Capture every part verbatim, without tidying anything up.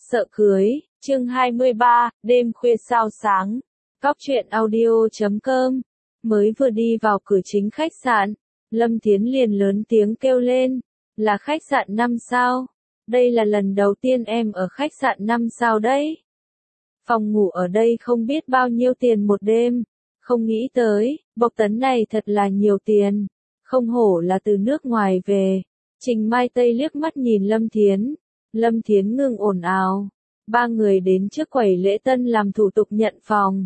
Sợ cưới, chương hai mươi ba, đêm khuya sao sáng. Cóc truyện audio chấm com. Mới vừa đi vào cửa chính khách sạn, Lâm Thiến liền lớn tiếng kêu lên, là khách sạn năm sao. Đây là lần đầu tiên em ở khách sạn năm sao đấy. Phòng ngủ ở đây không biết bao nhiêu tiền một đêm. Không nghĩ tới, Bộc Tấn này thật là nhiều tiền. Không hổ là từ nước ngoài về. Trình Mai Tây liếc mắt nhìn Lâm Thiến. Lâm Thiến ngừng ồn ào. Ba người đến trước quầy lễ tân làm thủ tục nhận phòng.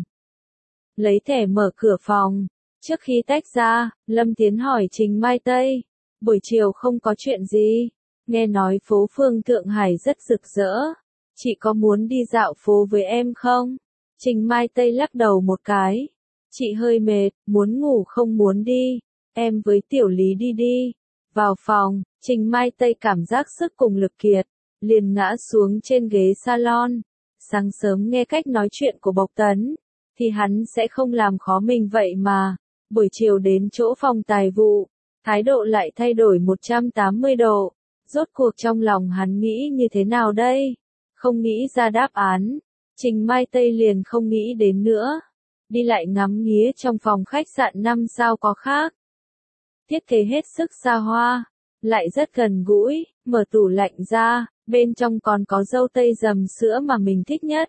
Lấy thẻ mở cửa phòng. Trước khi tách ra, Lâm Thiến hỏi Trình Mai Tây. Buổi chiều không có chuyện gì. Nghe nói phố phường Thượng Hải rất rực rỡ. Chị có muốn đi dạo phố với em không? Trình Mai Tây lắc đầu một cái. Chị hơi mệt, muốn ngủ không muốn đi. Em với Tiểu Lý đi đi. Vào phòng, Trình Mai Tây cảm giác sức cùng lực kiệt. Liền ngã xuống trên ghế salon. Sáng sớm nghe cách nói chuyện của Bộc Tấn, thì hắn sẽ không làm khó mình vậy mà. Buổi chiều đến chỗ phòng tài vụ, thái độ lại thay đổi một trăm tám mươi độ. Rốt cuộc trong lòng hắn nghĩ như thế nào đây? Không nghĩ ra đáp án. Trình Mai Tây liền không nghĩ đến nữa. Đi lại ngắm nghía trong phòng khách sạn năm sao có khác. Thiết kế hết sức xa hoa, lại rất gần gũi, mở tủ lạnh ra, bên trong còn có dâu tây dầm sữa mà mình thích nhất.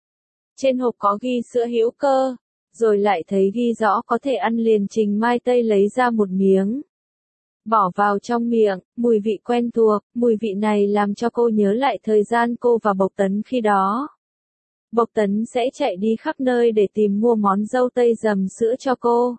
Trên hộp có ghi sữa hữu cơ, rồi lại thấy ghi rõ có thể ăn liền. Trình Mai Tây lấy ra một miếng, bỏ vào trong miệng, mùi vị quen thuộc, mùi vị này làm cho cô nhớ lại thời gian cô và Bộc Tấn khi đó. Bộc Tấn sẽ chạy đi khắp nơi để tìm mua món dâu tây dầm sữa cho cô.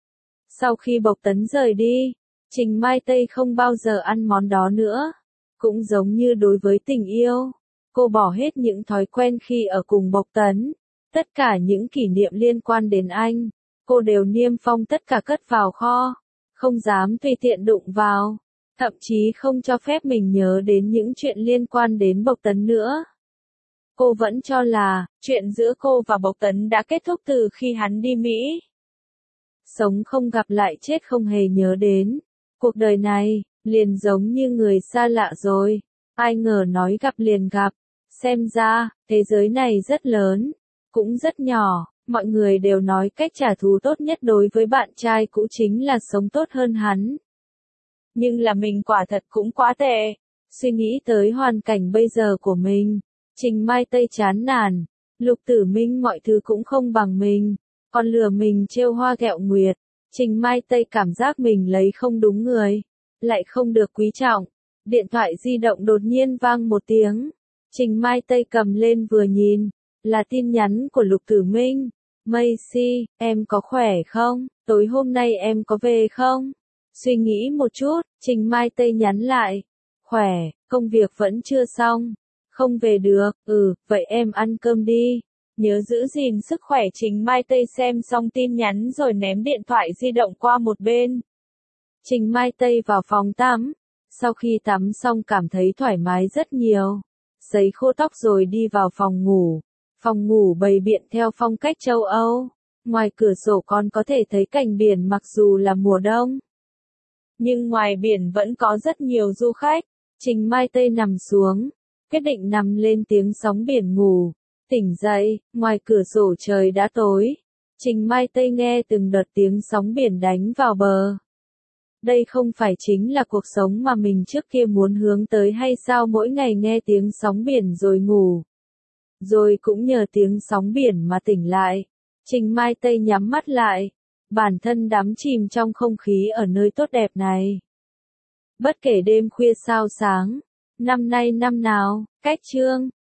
Sau khi Bộc Tấn rời đi, Trình Mai Tây không bao giờ ăn món đó nữa. Cũng giống như đối với tình yêu, cô bỏ hết những thói quen khi ở cùng Bộc Tấn. Tất cả những kỷ niệm liên quan đến anh, cô đều niêm phong tất cả cất vào kho. Không dám tùy tiện đụng vào. Thậm chí không cho phép mình nhớ đến những chuyện liên quan đến Bộc Tấn nữa. Cô vẫn cho là, chuyện giữa cô và Bộc Tấn đã kết thúc từ khi hắn đi Mỹ. Sống không gặp lại chết không hề nhớ đến. Cuộc đời này, liền giống như người xa lạ rồi. Ai ngờ nói gặp liền gặp. Xem ra, thế giới này rất lớn, cũng rất nhỏ. Mọi người đều nói cách trả thù tốt nhất đối với bạn trai cũ chính là sống tốt hơn hắn. Nhưng là mình quả thật cũng quá tệ. Suy nghĩ tới hoàn cảnh bây giờ của mình, Trình Mai Tây chán nản. Lục Tử Minh mọi thứ cũng không bằng mình, còn lừa mình trêu hoa ghẹo nguyệt. Trình Mai Tây cảm giác mình lấy không đúng người, lại không được quý trọng. Điện thoại di động đột nhiên vang một tiếng. Trình Mai Tây cầm lên vừa nhìn, là tin nhắn của Lục Tử Minh. Macy, em có khỏe không? Tối hôm nay em có về không? Suy nghĩ một chút, Trình Mai Tây nhắn lại. Khỏe, công việc vẫn chưa xong. Không về được, ừ, vậy em ăn cơm đi. Nhớ giữ gìn sức khỏe. Trình Mai Tây xem xong tin nhắn rồi ném điện thoại di động qua một bên. Trình Mai Tây vào phòng tắm. Sau khi tắm xong cảm thấy thoải mái rất nhiều. Sấy khô tóc rồi đi vào phòng ngủ. Phòng ngủ bày biện theo phong cách châu Âu. Ngoài cửa sổ còn có thể thấy cảnh biển mặc dù là mùa đông. Nhưng ngoài biển vẫn có rất nhiều du khách. Trình Mai Tây nằm xuống, quyết định nằm lên tiếng sóng biển ngủ. Tỉnh dậy, ngoài cửa sổ trời đã tối. Trình Mai Tây nghe từng đợt tiếng sóng biển đánh vào bờ. Đây không phải chính là cuộc sống mà mình trước kia muốn hướng tới hay sao? Mỗi ngày nghe tiếng sóng biển rồi ngủ, rồi cũng nhờ tiếng sóng biển mà tỉnh lại. Trình Mai Tây nhắm mắt lại, bản thân đắm chìm trong không khí ở nơi tốt đẹp này. Bất kể đêm khuya sao sáng, năm nay năm nào, cách chương.